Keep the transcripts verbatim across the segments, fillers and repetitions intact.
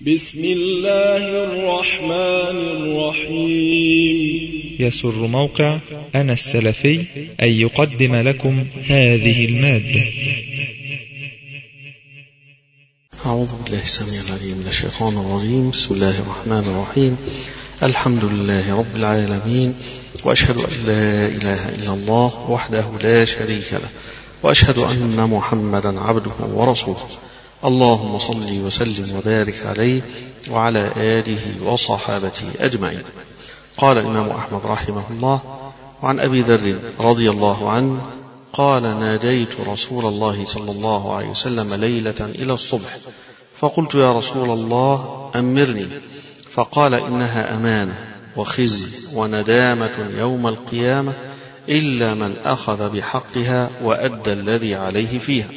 بسم الله الرحمن الرحيم. يسر موقع أنا السلفي أن يقدم لكم هذه المادة. أعوذ بالله السميع العليم من الشيطان الرجيم. بسم الله الرحمن الرحيم. الحمد لله رب العالمين، وأشهد أن لا إله إلا الله وحده لا شريك له، وأشهد أن محمدا عبده ورسوله. اللهم صل وسلم وبارك عليه وعلى آله وصحابته أجمعين. قال الإمام أحمد رحمه الله: وعن أبي ذر رضي الله عنه قال: ناديت رسول الله صلى الله عليه وسلم ليلة إلى الصبح، فقلت: يا رسول الله أمرني. فقال: إنها أمانة وخزي وندامة يوم القيامة إلا من أخذ بحقها وأدى الذي عليه فيها.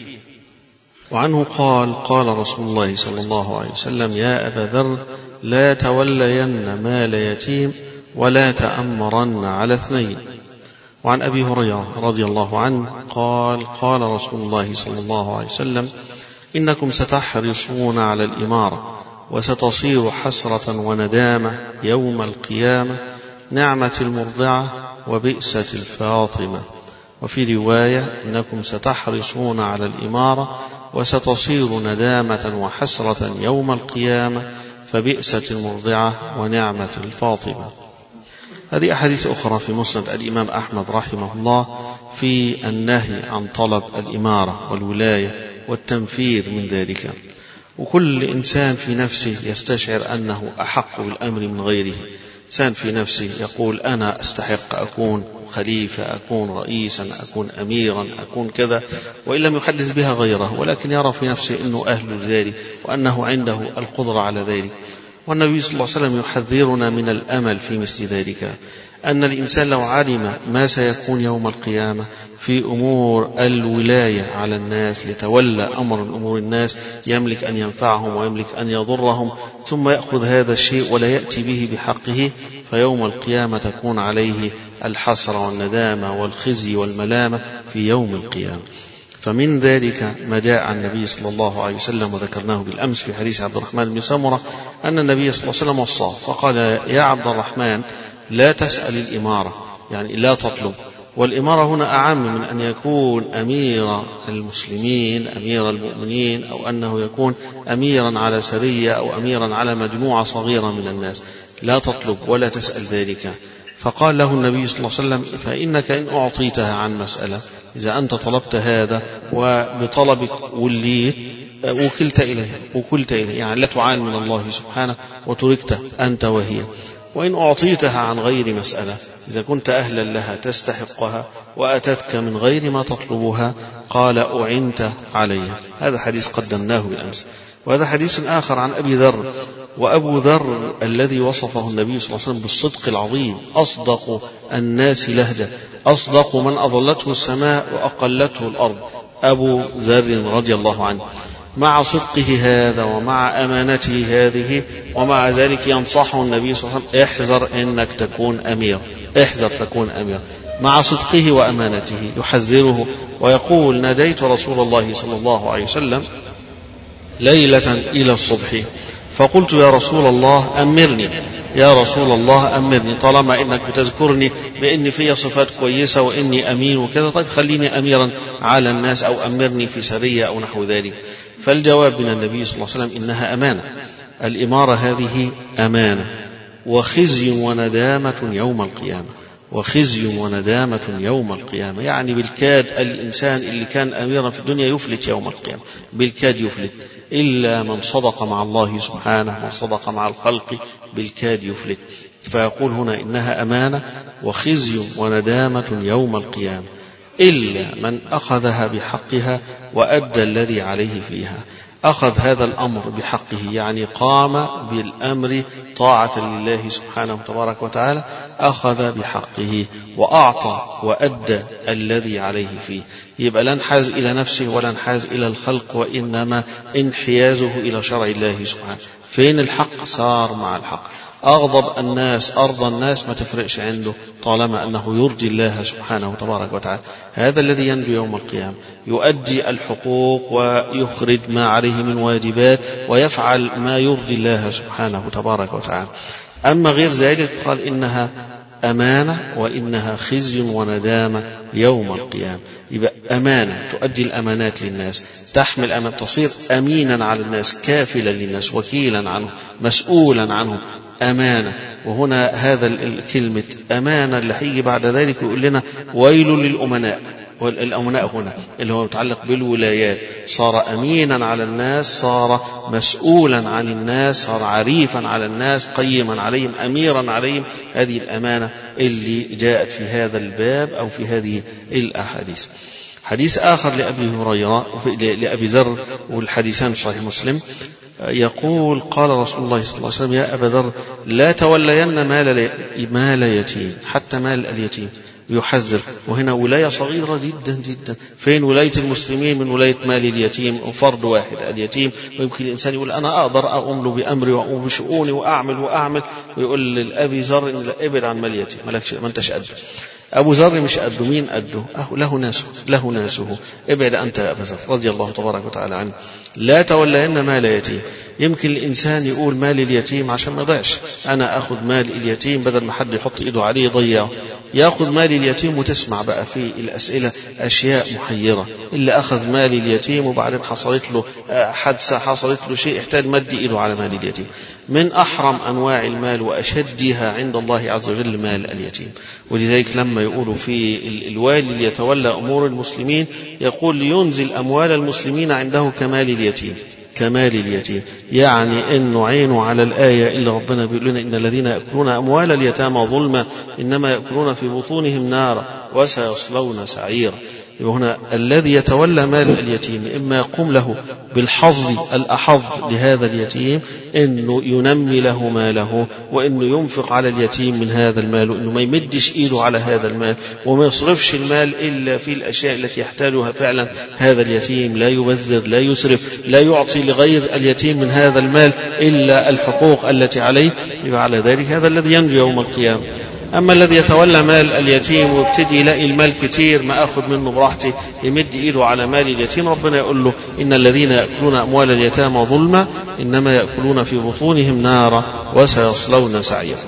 وعنه قال: قال رسول الله صلى الله عليه وسلم: يا أبا ذر، لا تولين مال يتيم ولا تأمرن على اثنين. وعن أبي هريرة رضي الله عنه قال: قال رسول الله صلى الله عليه وسلم: إنكم ستحرصون على الإمارة وستصير حسرة وندامة يوم القيامة، نعمة المرضعة وبئسة الفاطمة. وفي رواية: إنكم ستحرصون على الإمارة وستصير ندامة وحسرة يوم القيامة، فبئسة المرضعة ونعمة الفاطمة. هذه أحاديث أخرى في مسند الإمام أحمد رحمه الله في النهي عن طلب الإمارة والولاية والتنفير من ذلك. وكل إنسان في نفسه يستشعر أنه أحق بالأمر من غيره. إنسان في نفسه يقول: أنا أستحق أكون خليفة، أكون رئيسا، أكون أميرا، أكون كذا، وإن لم يحدث بها غيره، ولكن يرى في نفسه أنه أهل ذلك وأنه عنده القدرة على ذلك. والنبي صلى الله عليه وسلم يحذرنا من الأمل في مثل ذلك، أن الإنسان لو علم ما سيكون يوم القيامة في أمور الولاية على الناس، يتولى أمر أمور الناس، يملك أن ينفعهم ويملك أن يضرهم، ثم يأخذ هذا الشيء ولا يأتي به بحقه، فيوم القيامة تكون عليه الحسرة والندامة والخزي والملامة في يوم القيامة. فمن ذلك ما جاء عن النبي صلى الله عليه وسلم، وذكرناه بالأمس في حديث عبد الرحمن بن سمرة، أن النبي صلى الله عليه وسلم وصاه فقال: يا عبد الرحمن، لا تسأل الإمارة، يعني لا تطلب. والإمارة هنا أعم من أن يكون أمير المسلمين، أمير المؤمنين، أو أنه يكون أميرا على سرية أو أميرا على مجموعة صغيرة من الناس. لا تطلب ولا تسأل ذلك. فقال له النبي صلى الله عليه وسلم: فإنك إن أعطيتها عن مسألة، إذا أنت طلبت هذا وبطلبك وليت، وكلت إليه وكلت إليه، يعني لا تعان من الله سبحانه وتركت أنت وهي. وإن أعطيتها عن غير مسألة، إذا كنت أهلا لها تستحقها وأتتك من غير ما تطلبها، قال: أعنت عليها. هذا حديث قدمناه بالأمس. وهذا حديث آخر عن أبي ذر. وأبو ذر الذي وصفه النبي صلى الله عليه وسلم بالصدق العظيم، أصدق الناس لهجة، أصدق من أظلته السماء وأقلته الأرض، أبو ذر رضي الله عنه. مع صدقه هذا ومع أمانته هذه، ومع ذلك ينصحه النبي صلى الله عليه وسلم: احذر إنك تكون أمير، احذر تكون أمير. مع صدقه وأمانته يحذره ويقول: ناديت رسول الله صلى الله عليه وسلم ليلة إلى الصبح، فقلت: يا رسول الله أمرني، يا رسول الله أمرني، طالما إنك تذكرني بإني في صفات كويسة وإني أمين وكذا، طيب خليني أميرا على الناس، أو أمرني في سرية أو نحو ذلك. فالجواب من النبي صلى الله عليه وسلم: إنها أمانة. الإمارة هذه أمانة، وخزي وندامة يوم القيامة، وخزي وندامة يوم القيامة، يعني بالكاد الإنسان اللي كان أميرا في الدنيا يفلت يوم القيامة، بالكاد يفلت، إلا من صدق مع الله سبحانه وصدق مع الخلق، بالكاد يفلت. فيقول هنا: إنها أمانة وخزي وندامة يوم القيامة إلا من أخذها بحقها وأدى الذي عليه فيها. أخذ هذا الأمر بحقه، يعني قام بالأمر طاعة لله سبحانه تبارك وتعالى، أخذ بحقه وأعطى وأدى الذي عليه فيه. يبقى لا انحاز إلى نفسه ولا انحاز إلى الخلق، وإنما انحيازه إلى شرع الله سبحانه. فين الحق صار مع الحق. أغضب الناس أرضى الناس ما تفرقش عنده طالما أنه يرضي الله سبحانه تبارك وتعالى. هذا الذي ينجو يوم القيامة، يؤدي الحقوق ويخرج ما عليه من واجبات ويفعل ما يرضي الله سبحانه تبارك وتعالى. أما غير ذلك قال إنها أمانة وإنها خزي وندامة يوم القيامة. يبقى أمانة تؤدي الأمانات للناس، تحمل أمانة، تصير أمينا على الناس، كافلا للناس، وكيلا عنهم، مسؤولا عنهم، أمانة. وهنا هذا الكلمة أمانة اللي هيجي بعد ذلك يقول لنا ويل للأمناء. والأمناء هنا اللي هو متعلق بالولايات، صار أمينا على الناس، صار مسؤولا عن الناس، صار عريفا على الناس، قيما عليهم، أميرا عليهم. هذه الأمانة اللي جاءت في هذا الباب أو في هذه الأحاديث. حديث آخر لأبي هريرة لأبي ذر، والحديثان في صحيح مسلم، يقول قال رسول الله صلى الله عليه وسلم يا أبا ذر لا تولين مال مال يتيم، حتى مال اليتيم يحذر. وهنا ولاية صغيرة جدا جدا. فين ولاية المسلمين من ولاية مال اليتيم؟ وفرد واحد اليتيم. ويمكن الإنسان يقول أنا أقدر أقوم له بأمري وأقوم بشؤوني وأعمل وأعمل، ويقول للأبي ذر إن ابعد عن مال اليتيم، مالكش، ما أنتش قده. أبو ذر مش قده، مين قده؟ أه له ناسه، له ناسه. ابعد أنت يا أبا ذر رضي الله تبارك وتعالى عنه. لا تولين مال يتيم. يمكن الإنسان يقول مال اليتيم عشان ما ضيعش، أنا أخذ مال اليتيم بدل ما حد يحط إيده عليه يضيعه، يأخذ مال اليتيم. وتسمع بقى في الأسئلة أشياء محيرة. اللي أخذ مال اليتيم وبعدين حصلت له حادثة، حصلت له شيء احتاج مد إيده على مال اليتيم. من أحرم أنواع المال وأشدها عند الله عز وجل مال اليتيم. ولذلك لما يقولوا في الوالي اللي يتولى أمور المسلمين يقول لينزل أموال المسلمين عنده كمال اليتيم، كمال اليتيم، يعني إنه عينه على الآية اللي ربنا بيقول لنا إن الذين يأكلون أموال اليتامى ظلما إنما يأكلون في بطونهم نارا وسيصلون سعيرا. وهنا الذي يتولى مال اليتيم إما يقوم له بالحظ الأحظ لهذا اليتيم، إنه ينمي له ماله، وإنه ينفق على اليتيم من هذا المال، وإنه ما يمدش إيده على هذا المال، وما يصرفش المال إلا في الأشياء التي يحتاجها فعلا هذا اليتيم، لا يبذر، لا يسرف، لا يعطي لغير اليتيم من هذا المال إلا الحقوق التي عليه. وعلى ذلك هذا الذي ينجو يوم القيامة. أما الذي يتولى مال اليتيم ويبتدي يلاقي المال كتير ما أخذ منه براحتي، يمد إيده على مال اليتيم، ربنا يقول له إن الذين يأكلون أموال اليتامى ظلما إنما يأكلون في بطونهم نارا وسيصلون سعيرا.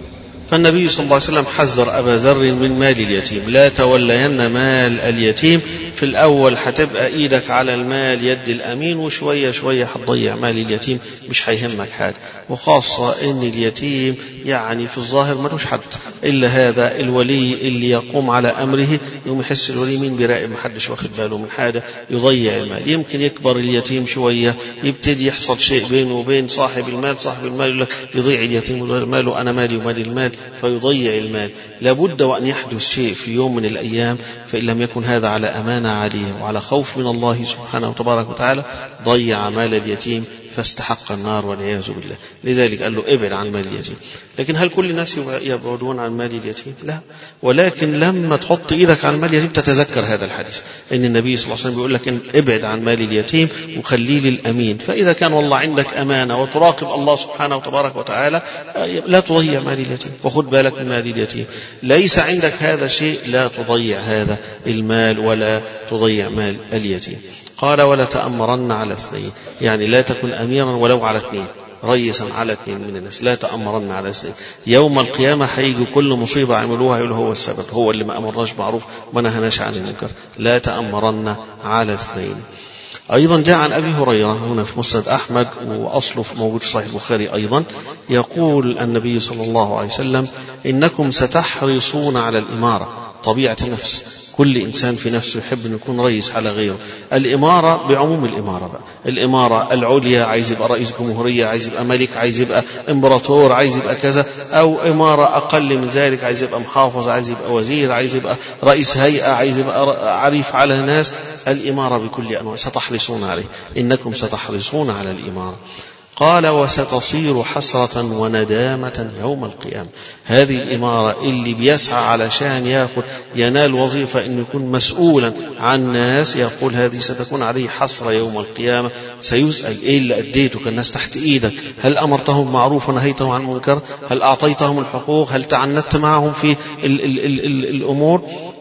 فالنبي صلى الله عليه وسلم حذر أبا ذر من مال اليتيم. لا تولين مال اليتيم. في الأول هتبقى إيدك على المال يد الأمين، وشوية شوية هتضيع مال اليتيم، مش هيهمك حاجة. وخاصة إن اليتيم يعني في الظاهر ملوش حد إلا هذا الولي اللي يقوم على أمره، يوم يحس الولي مين بيراقب، محدش واخد باله من حاجة، يضيع المال. يمكن يكبر اليتيم شوية، يبتدي يحصل شيء بينه وبين صاحب المال، صاحب المال يقول لك يضيع اليتيم ويضيع ماله، أنا مالي ومال المال، فيضيع المال. لابد وأن يحدث شيء في يوم من الأيام، فإن لم يكن هذا على أمانة عالية وعلى خوف من الله سبحانه وتبارك وتعالى ضيع مال اليتيم فاستحق النار والعياذ بالله. لذلك قال له ابعد عن مال اليتيم. لكن هل كل الناس يبعدون عن مال اليتيم؟ لا. ولكن لما تحط ايدك على مال اليتيم تتذكر هذا الحديث، ان النبي صلى الله عليه وسلم بيقول لك إن ابعد عن مال اليتيم وخليه للامين. فاذا كان والله عندك امانه وتراقب الله سبحانه وتبارك وتعالى لا تضيع مال اليتيم، وخد بالك من مال اليتيم. ليس عندك هذا الشيء لا تضيع هذا المال ولا تضيع مال اليتيم. قال ولا تأمرن على اثنين، يعني لا تكن أميرا ولو على اثنين، رئيسا على اثنين من الناس. لا تأمرن على اثنين. يوم القيامة هيجي كل مصيبة عملوها يقول هو السبب، هو اللي ما أمرناش معروف وما نهناش عن المنكر. لا تأمرن على اثنين. أيضا جاء عن أبي هريرة هنا في مسند أحمد، وأصله موجود في صحيح البخاري أيضا، يقول النبي صلى الله عليه وسلم إنكم ستحرصون على الإمارة. طبيعة النفس، كل إنسان في نفسه يحب أن يكون رئيس على غيره. الإمارة بعموم الإمارة بقى، الإمارة العليا، عايز يبقى رئيس جمهورية، عايز يبقى ملك، عايز يبقى إمبراطور، عايز يبقى كذا، أو إمارة أقل من ذلك، عايز يبقى محافظ، عايز يبقى وزير، عايز يبقى رئيس هيئة، عايز يبقى عريف على ناس. الإمارة بكل أنواع ستحرصون عليه، إنكم ستحرصون على الإمارة. قال وستصير حسرة وندامة يوم القيامة. هذه الإمارة اللي بيسعى علشان ياخد ينال وظيفة إنه يكون مسؤولا عن ناس، يقول هذه ستكون عليه حسرة يوم القيامة. سيسأل إيه اللي أديته؟ كان الناس تحت إيدك، هل أمرتهم معروف ونهيتهم عن المنكر؟ هل أعطيتهم الحقوق؟ هل تعنت معهم في ال ال ال ال الأمور؟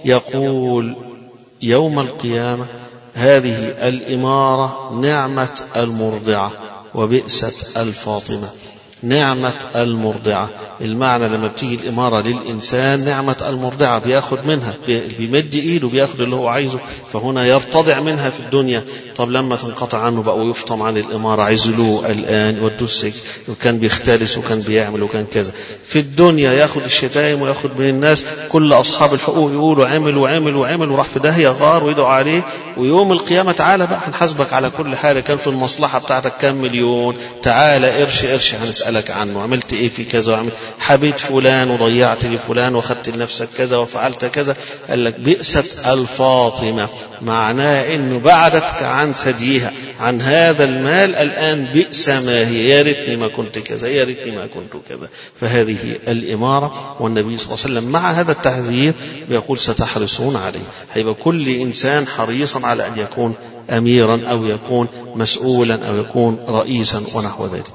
يقول يوم القيامة هذه الإمارة نعمة المرضعة وبئست الفاطمة. نعمة المرضعة، المعنى لما بتيجي الإمارة للإنسان نعمة المرضعة، بياخد منها، بيمد إيده بياخد اللي هو عايزه، فهنا يرتضع منها في الدنيا. طب لما تنقطع عنه بقى ويفطم عن الإمارة، عزلوه الآن يودوه السجن، وكان بيختلس وكان بيعمل وكان كذا. في الدنيا ياخد الشتائم وياخد من الناس، كل أصحاب الحقوق يقولوا عمل وعمل وعمل وراح في داهية غار ويدعوا عليه. ويوم القيامة تعالى بقى هنحاسبك على كل حاجة، كان في المصلحة بتاعتك كام مليون، تعالى قرش قرش هنسألك عنه، عملت ايه في كذا، وعملت حبيت فلان وضيعت لفلان وخدت لنفسك كذا وفعلت كذا. قال لك بئست الفاطمة، معناه انه بعدتك عن ثديها، عن هذا المال، الآن بئس ما هي، يا ريتني ما كنت كذا، يا ريتني ما كنت كذا. فهذه الإمارة، والنبي صلى الله عليه وسلم مع هذا التحذير بيقول ستحرصون عليه. هيبقى كل إنسان حريصا على أن يكون أميرا أو يكون مسؤولا أو يكون رئيسا ونحو ذلك.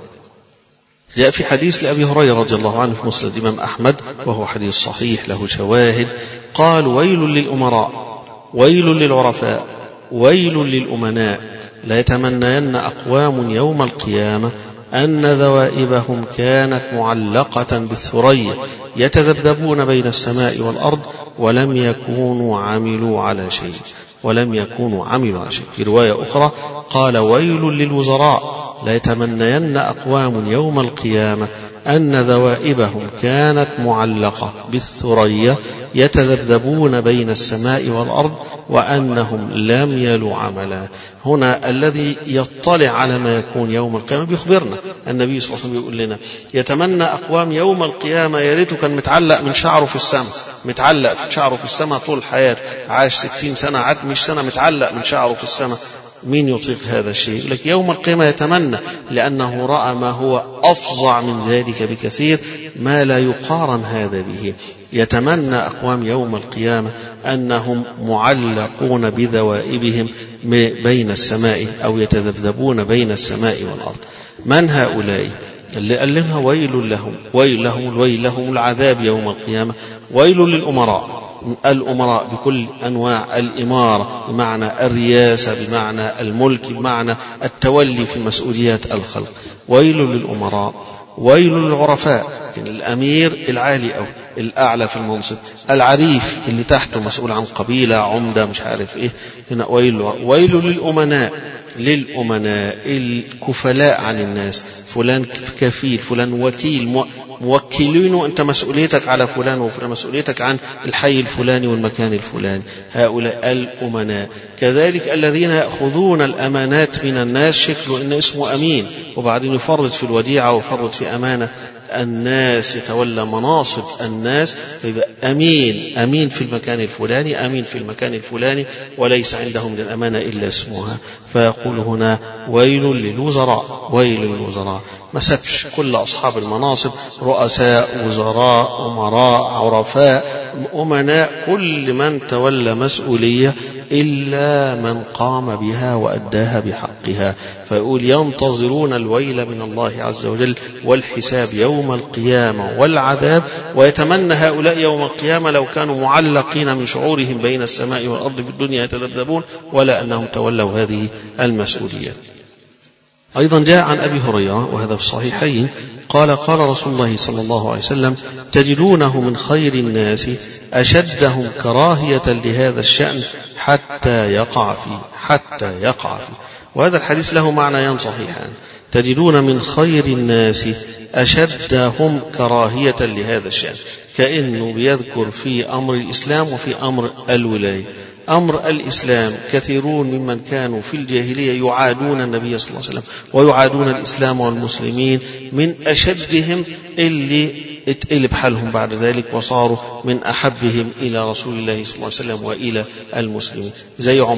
جاء في حديث لأبي هريرة رضي الله عنه في مسند الإمام أحمد، وهو حديث صحيح له شواهد، قال ويل للأمراء ويل للعرفاء ويل للأمناء، لا يتمنين أقوام يوم القيامة أن ذوائبهم كانت معلقة بالثريا يتذبذبون بين السماء والأرض ولم يكونوا عملوا على شيء ولم يكونوا عملوا على شيء. في رواية أخرى قال ويل للوزراء، لا يتمنين أقوام يوم القيامة أن ذوائبهم كانت معلقة بالثريا يتذبذبون بين السماء والأرض وأنهم لم يلوا عملا. هنا الذي يطلع على ما يكون يوم القيامة بيخبرنا، النبي صلى الله عليه وسلم يقول لنا يتمنى أقوام يوم القيامة يا ريته كان متعلق من شعره في السماء، متعلق في شعره في السماء طول حياته، عاش ستين سنة عاد مش سنة متعلق من شعره في السماء. مين يطيق هذا الشيء؟ لك يوم القيامة يتمنى، لأنه رأى ما هو أفظع من ذلك بكثير، ما لا يقارن هذا به. يتمنى أقوام يوم القيامة أنهم معلقون بذوائبهم بين السماء أو يتذبذبون بين السماء والأرض. من هؤلاء؟ اللي قال لنا ويل لهم، ويل لهم الويل لهم العذاب يوم القيامة. ويل للأمراء، الأمراء بكل أنواع الإمارة، بمعنى الرياسة، بمعنى الملك، بمعنى التولي في مسؤوليات الخلق. ويل للأمراء. ويل للعرفاء، الأمير العالي أو الأعلى في المنصب، العريف اللي تحته مسؤول عن قبيلة عمدة مش عارف إيه. هنا ويل. ويل للأمناء، للأمناء الكفلاء عن الناس، فلان كفيل، فلان وكيل، موكلينه، أنت مسؤوليتك على فلان وفلان، مسؤوليتك عن الحي الفلاني والمكان الفلاني. هؤلاء الأمناء. كذلك الذين يأخذون الأمانات من الناس، شكله إن اسمه أمين وبعدين يفرط في الوديعة ويفرط في أمانة الناس، يتولى مناصب الناس، فيبقى أمين، أمين في المكان الفلاني، أمين في المكان الفلاني، وليس عندهم من الأمانة إلا اسمها. فيقول هنا ويل للوزراء، ويل للوزراء. ما سبش كل أصحاب المناصب، رؤساء، وزراء، أمراء، عرفاء، أمناء، كل من تولى مسؤولية إلا من قام بها وأداها بحقها. فيقول ينتظرون الويل من الله عز وجل والحساب يوم القيامة والعذاب. ويتمنى هؤلاء يوم القيامة لو كانوا معلقين من شعورهم بين السماء والأرض في الدنيا يتذبذبون، ولا أنهم تولوا هذه المسؤولية. أيضا جاء عن أبي هريرة وهذا في الصحيحين قال قال رسول الله صلى الله عليه وسلم تجدونه من خير الناس أشدهم كراهية لهذا الشأن حتى يقع فيه، حتى يقع فيه. وهذا الحديث له معنيان صحيحان. تجدون من خير الناس أشدهم كراهية لهذا الشأن، كأنه بيذكر في أمر الإسلام وفي أمر الولاية. أمر الإسلام كثيرون ممن كانوا في الجاهلية يعادون النبي صلى الله عليه وسلم ويعادون الإسلام والمسلمين، من أشدهم اللي اتقلب حالهم بعد ذلك وصاروا من أحبهم إلى رسول الله صلى الله عليه وسلم وإلى المسلمين، زي عمر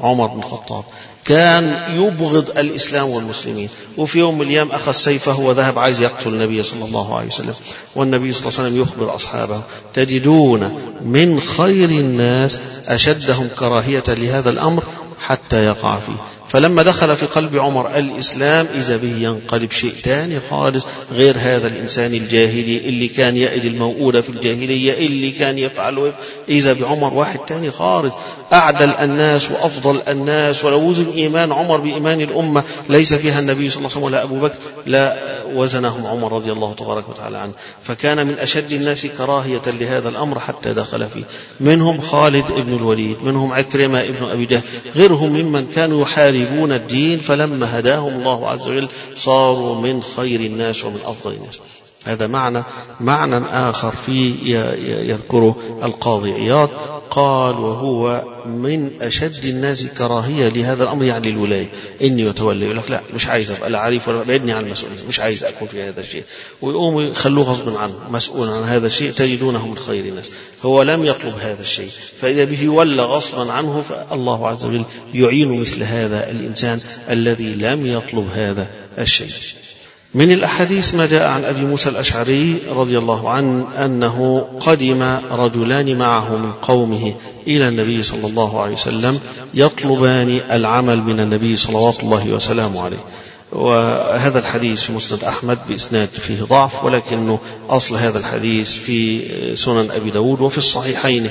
عمر بن الخطاب كان يبغض الإسلام والمسلمين، وفي يوم من الأيام أخذ سيفه وذهب عايز يقتل النبي صلى الله عليه وسلم، والنبي صلى الله عليه وسلم يخبر أصحابه تجدون من خير الناس أشدهم كراهية لهذا الأمر حتى يقع فيه. فلما دخل في قلب عمر الإسلام إذا به ينقلب شيء تاني خالص غير هذا الإنسان الجاهلي اللي كان يأذي الموؤودة في الجاهلية اللي كان يفعله، إذا بعمر واحد تاني خالص أعدل الناس وأفضل الناس. ولو وزن إيمان عمر بإيمان الأمة ليس فيها النبي صلى الله عليه وسلم ولا أبو بكر لا وزنهم عمر رضي الله تبارك وتعالى عنه. فكان من أشد الناس كراهية لهذا الأمر حتى دخل فيه. منهم خالد ابن الوليد، منهم عكرمة ابن أبي جهل، غيرهم ممن كانوا يحاربون الدين، فلما هداهم الله عز وجل صاروا من خير الناس ومن أفضل الناس. هذا معنى معنى آخر في يذكره القاضي عياض، قال وهو من أشد الناس كراهية لهذا الأمر، يعني الولاية، إني يتولي، يقول لك لا مش عايز أبقى لا عارف ولا بعدني عن المسؤولية، مش عايز أكون في هذا الشيء، ويقوم يخلوه غصب عنه مسؤول عن هذا الشيء، تجدونه من خير الناس. هو لم يطلب هذا الشيء، فإذا به ولى غصبا عنه، فالله عز وجل يعين مثل هذا الإنسان الذي لم يطلب هذا الشيء. من الأحاديث ما جاء عن أبي موسى الأشعري رضي الله عنه أنه قدم رجلان معه من قومه إلى النبي صلى الله عليه وسلم يطلبان العمل من النبي صلوات الله وسلامه عليه. وهذا الحديث في مسند أحمد بإسناد فيه ضعف، ولكنه أصل هذا الحديث في سنن أبي داود وفي الصحيحين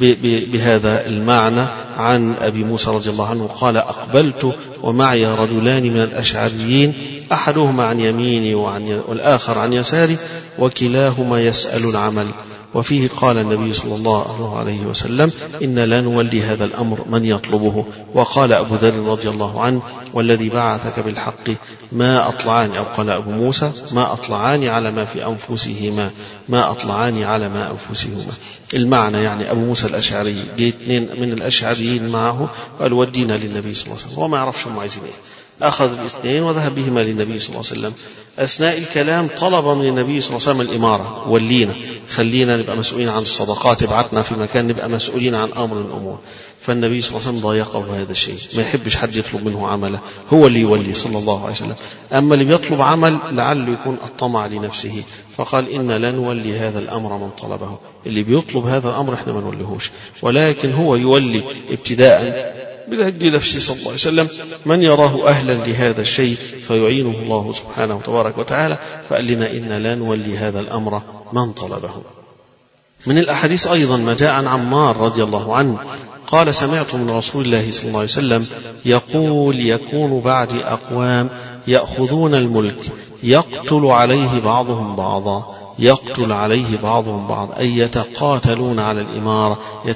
بهذا المعنى عن أبي موسى رضي الله عنه قال أقبلت ومعي رجلان من الأشعريين أحدهما عن يميني والآخر عن يساري وكلاهما يسأل العمل. وفيه قال النبي صلى الله عليه وسلم إن لا نولي هذا الأمر من يطلبه. وقال أبو ذر رضي الله عنه والذي بعثك بالحق ما أطلعاني، أو قال أبو موسى ما أطلعاني على ما في أنفسهما ما أطلعاني على ما أنفسهما. المعنى يعني أبو موسى الأشعري جاء اثنين من الأشعريين معه وقال ودينا للنبي صلى الله عليه وسلم، وما يعرفش هم عايزين ايه، أخذ الاثنين وذهب بهما للنبي صلى الله عليه وسلم. أثناء الكلام طلب من النبي صلى الله عليه وسلم الإمارة، ولينا، خلينا نبقى مسؤولين عن الصدقات، ابعتنا في مكان نبقى مسؤولين عن أمر من الأمور. فالنبي صلى الله عليه وسلم ضايقه هذا الشيء، ما يحبش حد يطلب منه عمله، هو اللي يولي صلى الله عليه وسلم. أما اللي بيطلب عمل لعله يكون الطمع لنفسه، فقال إن لا نولي هذا الأمر من طلبه. اللي بيطلب هذا الأمر احنا ما نوليهوش، ولكن هو يولي ابتداء بلهج نفسه صلى الله عليه وسلم من يراه أهلا لهذا الشيء فيعينه الله سبحانه وتبارك وتعالى. فقال لنا إن لا نولي هذا الأمر من طلبه. من الأحاديث أيضا ما جاء عن عمار رضي الله عنه قال سمعت من رسول الله صلى الله عليه وسلم يقول يكون بعد أقوام يأخذون الملك يقتل عليه بعضهم بعضا، يقتل عليه بعضهم بعض، أي يتقاتلون على الإمارة،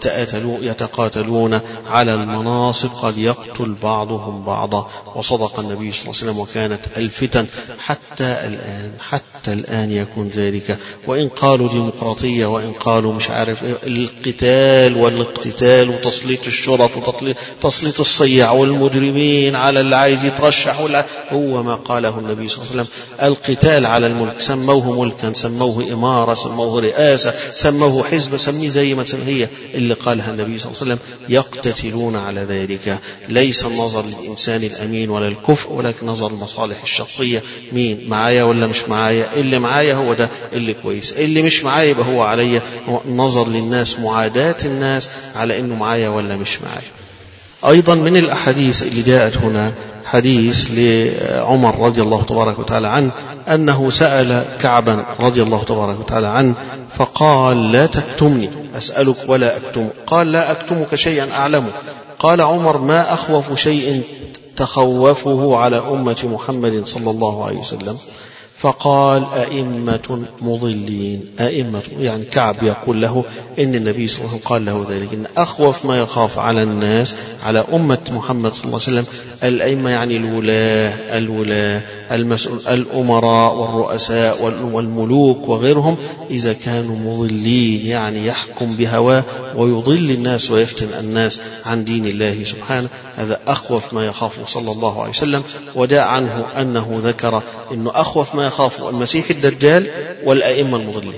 يتقاتلون على المناصب، قد يقتل بعضهم بعضا. وصدق النبي صلى الله عليه وسلم وكانت الفتن حتى الآن حتى الآن يكون ذلك. وإن قالوا ديمقراطية وإن قالوا مش عارف القتال والاقتتال وتسليط الشرط وتسليط الصيع والمجرمين على اللي عايز يترشح، ولا هو ما قاله النبي صلى الله عليه وسلم القتال على الملك، سموه ملكا، سموه إمارة، سموه رئاسة، سموه حزب، سميه زي ما هي اللي قالها النبي صلى الله عليه وسلم. يقتتلون على ذلك، ليس النظر للإنسان الأمين ولا الكفء، ولكن نظر المصالح الشخصية، مين معايا ولا مش معايا، اللي معايا هو ده اللي كويس، اللي مش معايا يبقى هو عليا. نظر للناس، معاداة الناس على إنه معايا ولا مش معايا. أيضا من الأحاديث اللي جاءت هنا حديث لعمر رضي الله تبارك وتعالى عنه أنه سأل كعبا رضي الله تبارك وتعالى عنه فقال لا تكتمني أسألك ولا أكتمك، قال لا أكتمك شيئا أعلمه. قال عمر ما أخوف شيء تخوفه على أمة محمد صلى الله عليه وسلم؟ فقال أئمة مضلين. أئمة يعني كعب يقول له إن النبي صلى الله عليه وسلم قال له ذلك، إن أخوف ما يخاف على الناس على أمة محمد صلى الله عليه وسلم الأئمة، يعني الولاة الولاة المسؤول الأمراء والرؤساء والملوك وغيرهم، إذا كانوا مضلين يعني يحكم بهواه ويضل الناس ويفتن الناس عن دين الله سبحانه. هذا أخوف ما يخافه صلى الله عليه وسلم. وداء عنه أنه ذكر أنه أخوف ما يخافه المسيح الدجال والأئمة المضلين.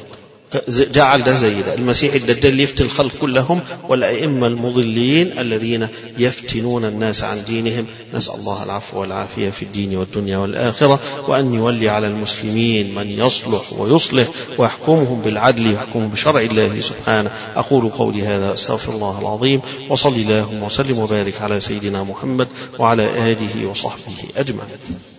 جعل ده زي ده، المسيح الدجال يفتن الخلق كلهم، والأئمة المضلين الذين يفتنون الناس عن دينهم. نسأل الله العفو والعافية في الدين والدنيا والآخرة، وأن يولي على المسلمين من يصلح ويصلح ويحكمهم بالعدل ويحكمهم بشرع الله سبحانه. أقول قولي هذا أستغفر الله العظيم، وصلي اللهم وسلم وبارك على سيدنا محمد وعلى آله وصحبه أجمعين.